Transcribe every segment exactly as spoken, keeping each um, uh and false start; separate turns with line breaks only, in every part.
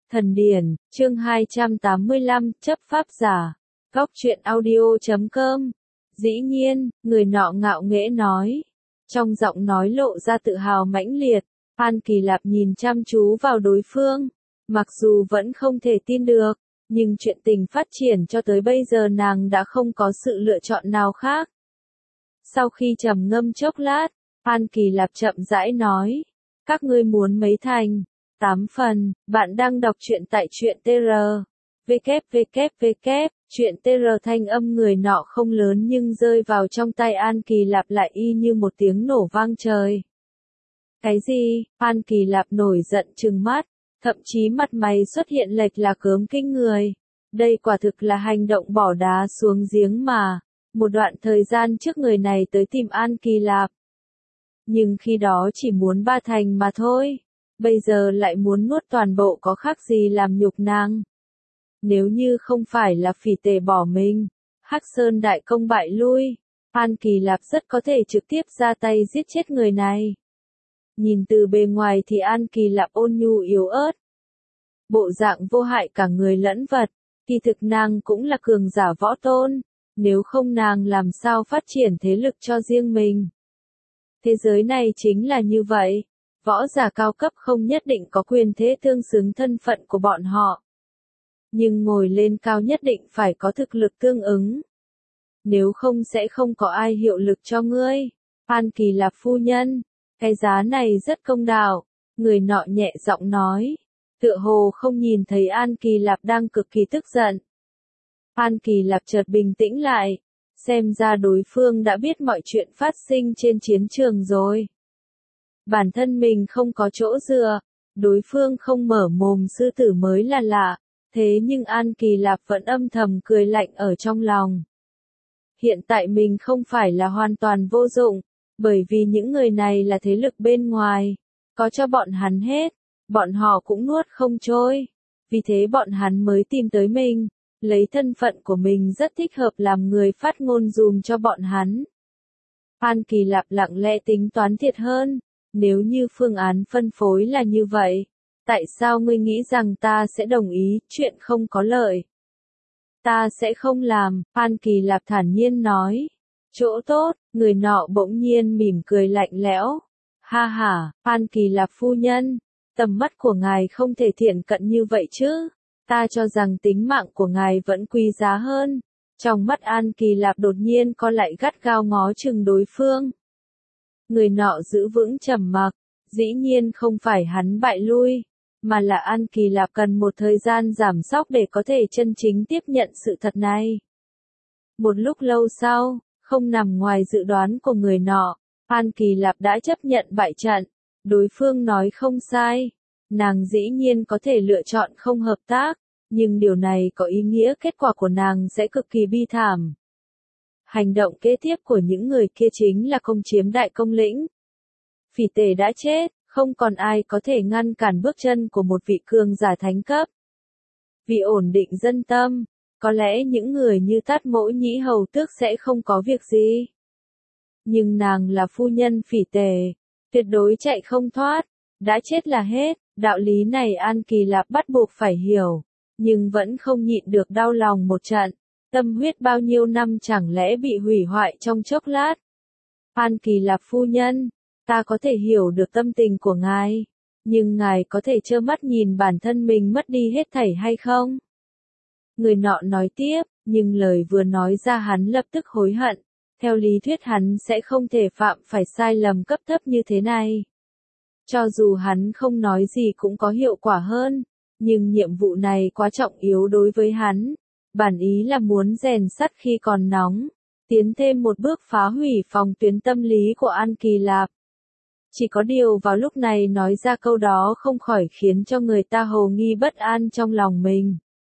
Thần điển, chương hai trăm tám mươi lăm, chấp pháp giả. Góc truyện audio chấm com. Dĩ nhiên, người nọ ngạo nghễ nói. Trong giọng nói lộ ra tự hào mãnh liệt, An Kỳ Lạp nhìn chăm chú vào đối phương. Mặc dù vẫn không thể tin được, nhưng chuyện tình phát triển cho tới bây giờ nàng đã không có sự lựa chọn nào khác. Sau khi trầm ngâm chốc lát, An Kỳ Lạp chậm rãi nói. Các ngươi muốn mấy thành? tám phần, bạn đang đọc truyện tại truyện tê rờ. www. Truyện tê rờ thanh âm người nọ không lớn nhưng rơi vào trong tay An Kỳ Lạp lại y như một tiếng nổ vang trời. Cái gì? An Kỳ Lạp nổi giận trừng mắt, thậm chí mặt mày xuất hiện lệch là cớm kinh người. Đây quả thực là hành động bỏ đá xuống giếng mà. Một đoạn thời gian trước người này tới tìm An Kỳ Lạp. Nhưng khi đó chỉ muốn ba thành mà thôi. Bây giờ lại muốn nuốt toàn bộ có khác gì làm nhục nàng. Nếu như không phải là Phỉ Tề bỏ mình, Hắc Sơn đại công bại lui, An Kỳ Lạp rất có thể trực tiếp ra tay giết chết người này. Nhìn từ bề ngoài thì An Kỳ Lạp ôn nhu yếu ớt. Bộ dạng vô hại cả người lẫn vật, kỳ thực nàng cũng là cường giả võ tôn, nếu không nàng làm sao phát triển thế lực cho riêng mình. Thế giới này chính là như vậy. Võ giả cao cấp không nhất định có quyền thế tương xứng thân phận của bọn họ. Nhưng ngồi lên cao nhất định phải có thực lực tương ứng. Nếu không sẽ không có ai hiệu lực cho ngươi. An Kỳ Lạp phu nhân, cái giá này rất công đạo. Người nọ nhẹ giọng nói. Tựa hồ không nhìn thấy An Kỳ Lạp đang cực kỳ tức giận. An Kỳ Lạp chợt bình tĩnh lại. Xem ra đối phương đã biết mọi chuyện phát sinh trên chiến trường rồi. Bản thân mình không có chỗ dựa, đối phương không mở mồm sư tử mới là lạ, thế nhưng An Kỳ Lạp vẫn âm thầm cười lạnh ở trong lòng. Hiện tại mình không phải là hoàn toàn vô dụng, bởi vì những người này là thế lực bên ngoài, có cho bọn hắn hết, bọn họ cũng nuốt không trôi, vì thế bọn hắn mới tìm tới mình, lấy thân phận của mình rất thích hợp làm người phát ngôn dùm cho bọn hắn. An Kỳ Lạp lặng lẽ tính toán thiệt hơn. Nếu như phương án phân phối là như vậy, tại sao ngươi nghĩ rằng ta sẽ đồng ý, chuyện không có lợi? Ta sẽ không làm, An Kỳ Lạp thản nhiên nói. Chỗ tốt, người nọ bỗng nhiên mỉm cười lạnh lẽo. Ha ha, An Kỳ Lạp phu nhân, tầm mắt của ngài không thể thiện cận như vậy chứ. Ta cho rằng tính mạng của ngài vẫn quý giá hơn. Trong mắt An Kỳ Lạp đột nhiên co lại gắt gao ngó chừng đối phương. Người nọ giữ vững trầm mặc, dĩ nhiên không phải hắn bại lui, mà là An Kỳ Lạp cần một thời gian giảm sóc để có thể chân chính tiếp nhận sự thật này. Một lúc lâu sau, không nằm ngoài dự đoán của người nọ, An Kỳ Lạp đã chấp nhận bại trận, đối phương nói không sai, nàng dĩ nhiên có thể lựa chọn không hợp tác, nhưng điều này có ý nghĩa kết quả của nàng sẽ cực kỳ bi thảm. Hành động kế tiếp của những người kia chính là công chiếm đại công lĩnh. Phỉ Tề đã chết, không còn ai có thể ngăn cản bước chân của một vị cường giả thánh cấp. Vì ổn định dân tâm, có lẽ những người như Tát Mỗ Nhĩ Hầu Tước sẽ không có việc gì. Nhưng nàng là phu nhân Phỉ Tề, tuyệt đối chạy không thoát, đã chết là hết, đạo lý này An Kỳ Lạp bắt buộc phải hiểu, nhưng vẫn không nhịn được đau lòng một trận. Tâm huyết bao nhiêu năm chẳng lẽ bị hủy hoại trong chốc lát. An Kỳ Lạp phu nhân, ta có thể hiểu được tâm tình của ngài, nhưng ngài có thể trơ mắt nhìn bản thân mình mất đi hết thảy hay không? Người nọ nói tiếp, nhưng lời vừa nói ra hắn lập tức hối hận, theo lý thuyết hắn sẽ không thể phạm phải sai lầm cấp thấp như thế này. Cho dù hắn không nói gì cũng có hiệu quả hơn, nhưng nhiệm vụ này quá trọng yếu đối với hắn. Bản ý là muốn rèn sắt khi còn nóng, tiến thêm một bước phá hủy phòng tuyến tâm lý của An Kỳ Lạp. Chỉ có điều vào lúc này nói ra câu đó không khỏi khiến cho người ta hồ nghi bất an trong lòng mình.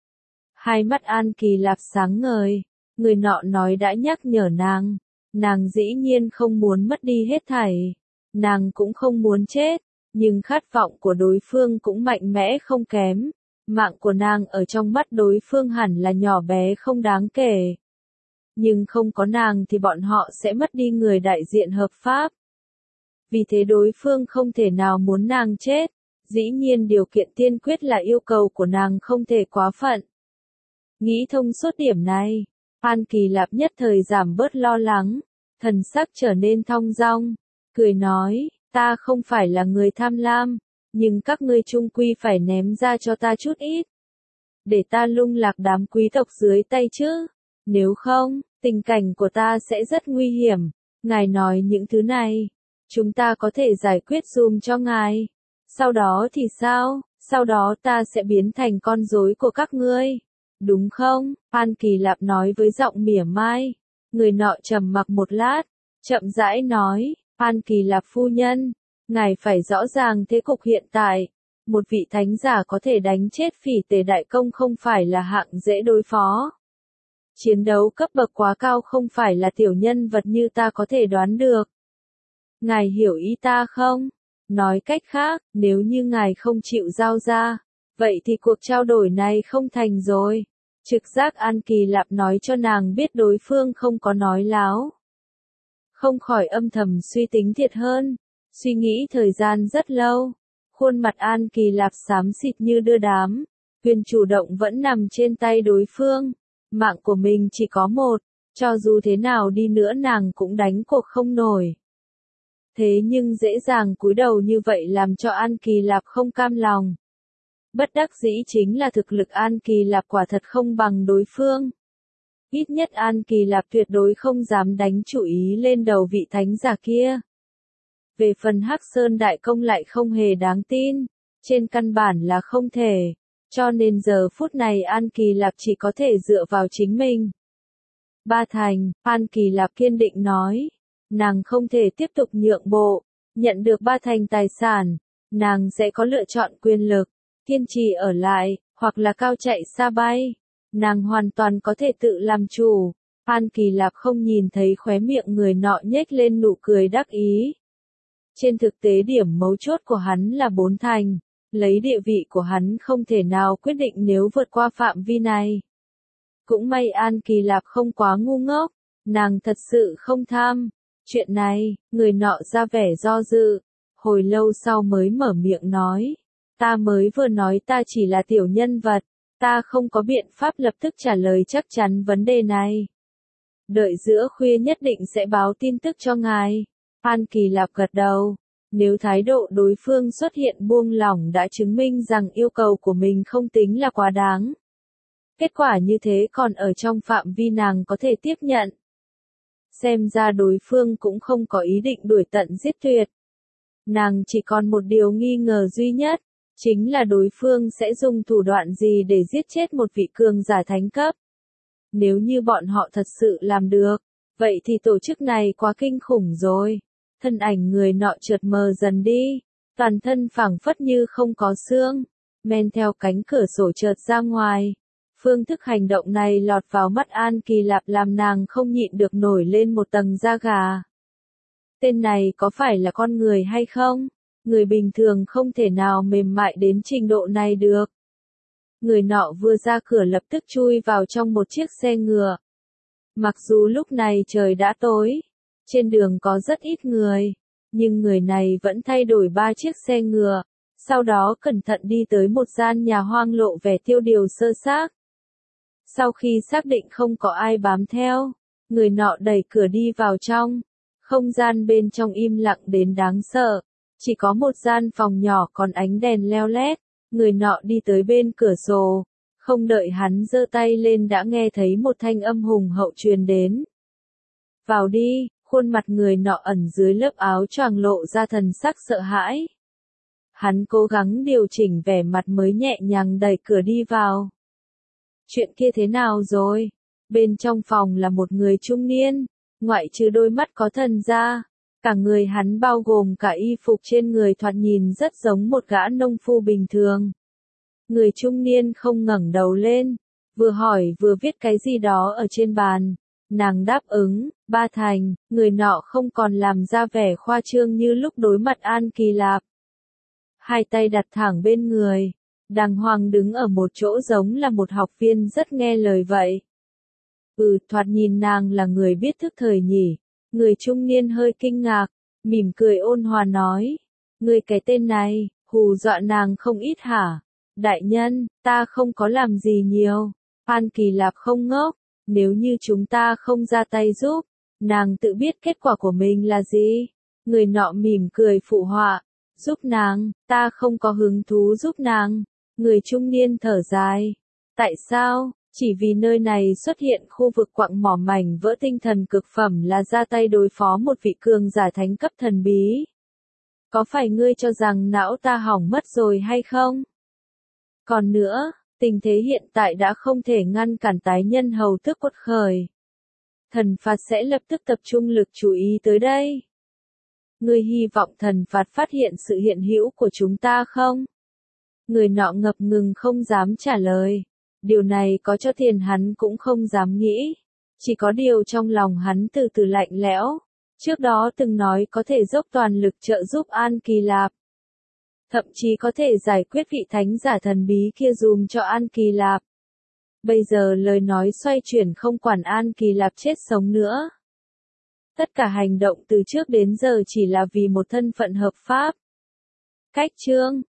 Hai mắt An Kỳ Lạp sáng ngời, người nọ nói đã nhắc nhở nàng, nàng dĩ nhiên không muốn mất đi hết thảy, nàng cũng không muốn chết, nhưng khát vọng của đối phương cũng mạnh mẽ không kém. Mạng của nàng ở trong mắt đối phương hẳn là nhỏ bé không đáng kể. Nhưng không có nàng thì bọn họ sẽ mất đi người đại diện hợp pháp. Vì thế đối phương không thể nào muốn nàng chết, Dĩ nhiên điều kiện tiên quyết là yêu cầu của nàng không thể quá phận. Nghĩ thông suốt điểm này, An Kỳ Lạp nhất thời giảm bớt lo lắng, thần sắc trở nên thong dong, cười nói, ta không phải là người tham lam, nhưng các ngươi chung quy phải ném ra cho ta chút ít. Để ta lung lạc đám quý tộc dưới tay chứ, nếu không, tình cảnh của ta sẽ rất nguy hiểm. Ngài nói những thứ này, chúng ta có thể giải quyết dùm cho ngài. Sau đó thì sao? Sau đó ta sẽ biến thành con rối của các ngươi. Đúng không? An Kỳ Lạp nói với giọng mỉa mai. Người nọ trầm mặc một lát, chậm rãi nói, An Kỳ Lạp phu nhân, ngài phải rõ ràng thế cục hiện tại. Một vị thánh giả có thể đánh chết Phỉ Tề đại công không phải là hạng dễ đối phó. Chiến đấu cấp bậc quá cao không phải là tiểu nhân vật như ta có thể đoán được. Ngài hiểu ý ta không? Nói cách khác, nếu như ngài không chịu giao ra, vậy thì cuộc trao đổi này không thành rồi. Trực giác An Kỳ Lạp nói cho nàng biết đối phương không có nói láo. Không khỏi âm thầm suy tính thiệt hơn, suy nghĩ thời gian rất lâu. Khuôn mặt An Kỳ Lạp xám xịt như đưa đám, quyền chủ động vẫn nằm trên tay đối phương. Mạng của mình chỉ có một, cho dù thế nào đi nữa nàng cũng đánh cuộc không nổi. Thế nhưng dễ dàng cúi đầu như vậy làm cho An Kỳ Lạp không cam lòng. Bất đắc dĩ chính là thực lực An Kỳ Lạp quả thật không bằng đối phương. Ít nhất An Kỳ Lạp tuyệt đối không dám đánh chủ ý lên đầu vị thánh giả kia. Về phần Hắc Sơn Đại Công lại không hề đáng tin, trên căn bản là không thể, cho nên giờ phút này An Kỳ Lạp chỉ có thể dựa vào chính mình. Ba Thành, An Kỳ Lạp kiên định nói, nàng không thể tiếp tục nhượng bộ, nhận được Ba Thành tài sản, nàng sẽ có lựa chọn quyền lực, kiên trì ở lại, hoặc là cao chạy xa bay, nàng hoàn toàn có thể tự làm chủ. An Kỳ Lạp không nhìn thấy khóe miệng người nọ nhếch lên nụ cười đắc ý. Trên thực tế điểm mấu chốt của hắn là bốn thành, lấy địa vị của hắn không thể nào quyết định nếu vượt qua phạm vi này. Cũng may An Kỳ Lạp không quá ngu ngốc, nàng thật sự không tham. Chuyện này, người nọ ra vẻ do dự, hồi lâu sau mới mở miệng nói. Ta mới vừa nói ta chỉ là tiểu nhân vật, ta không có biện pháp lập tức trả lời chắc chắn vấn đề này. Đợi giữa khuya nhất định sẽ báo tin tức cho ngài. An Kỳ Lạp gật đầu. Nếu thái độ đối phương xuất hiện buông lỏng đã chứng minh rằng yêu cầu của mình không tính là quá đáng. Kết quả như thế còn ở trong phạm vi nàng có thể tiếp nhận. Xem ra đối phương cũng không có ý định đuổi tận giết tuyệt. Nàng chỉ còn một điều nghi ngờ duy nhất, chính là đối phương sẽ dùng thủ đoạn gì để giết chết một vị cường giả thánh cấp. Nếu như bọn họ thật sự làm được, vậy thì tổ chức này quá kinh khủng rồi. Thân ảnh người nọ chợt mờ dần đi, toàn thân phảng phất như không có xương, men theo cánh cửa sổ chợt ra ngoài. Phương thức hành động này lọt vào mắt An Kỳ Lạp làm nàng không nhịn được nổi lên một tầng da gà. Tên này có phải là con người hay không? Người bình thường không thể nào mềm mại đến trình độ này được. Người nọ vừa ra cửa lập tức chui vào trong một chiếc xe ngựa. Mặc dù lúc này trời đã tối, trên đường có rất ít người, nhưng người này vẫn thay đổi ba chiếc xe ngựa, sau đó cẩn thận đi tới một gian nhà hoang lộ vẻ tiêu điều sơ xác. Sau khi xác định không có ai bám theo, người nọ đẩy cửa đi vào trong. Không gian bên trong im lặng đến đáng sợ, chỉ có một gian phòng nhỏ còn ánh đèn leo lét. Người nọ đi tới bên cửa sổ, không đợi hắn giơ tay lên đã nghe thấy một thanh âm hùng hậu truyền đến. Vào đi, khuôn mặt người nọ ẩn dưới lớp áo choàng lộ ra thần sắc sợ hãi. Hắn cố gắng điều chỉnh vẻ mặt mới nhẹ nhàng đẩy cửa đi vào. Chuyện kia thế nào rồi? Bên trong phòng là một người trung niên, ngoại trừ đôi mắt có thần ra, cả người hắn bao gồm cả y phục trên người thoạt nhìn rất giống một gã nông phu bình thường. Người trung niên không ngẩng đầu lên, vừa hỏi vừa viết cái gì đó ở trên bàn. Nàng đáp ứng, Ba Thành, người nọ không còn làm ra vẻ khoa trương như lúc đối mặt An Kỳ Lạp. Hai tay đặt thẳng bên người, đàng hoàng đứng ở một chỗ giống là một học viên rất nghe lời vậy. Ừ, thoạt nhìn nàng là người biết thức thời nhỉ. Người trung niên hơi kinh ngạc, mỉm cười ôn hòa nói. Người cái tên này, hù dọa nàng không ít hả? Đại nhân, ta không có làm gì nhiều. An Kỳ Lạp không ngốc, nếu như chúng ta không ra tay giúp, nàng tự biết kết quả của mình là gì. Người nọ mỉm cười phụ họa, giúp nàng, ta không có hứng thú giúp nàng. Người trung niên thở dài, tại sao? Chỉ vì nơi này xuất hiện khu vực quặng mỏ mảnh vỡ tinh thần cực phẩm là ra tay đối phó một vị cường giả thánh cấp thần bí. Có phải ngươi cho rằng não ta hỏng mất rồi hay không? Còn nữa, tình thế hiện tại đã không thể ngăn cản tái nhân hầu tước quật khởi. Thần phạt sẽ lập tức tập trung lực chú ý tới đây. Ngươi hy vọng thần phạt phát hiện sự hiện hữu của chúng ta không? Người nọ ngập ngừng không dám trả lời. Điều này có cho tiền hắn cũng không dám nghĩ. Chỉ có điều trong lòng hắn từ từ lạnh lẽo. Trước đó từng nói có thể dốc toàn lực trợ giúp An Kỳ Lạp. Thậm chí có thể giải quyết vị thánh giả thần bí kia dùm cho An Kỳ Lạp. Bây giờ lời nói xoay chuyển không quản An Kỳ Lạp chết sống nữa. Tất cả hành động từ trước đến giờ chỉ là vì một thân phận hợp pháp. Cách chương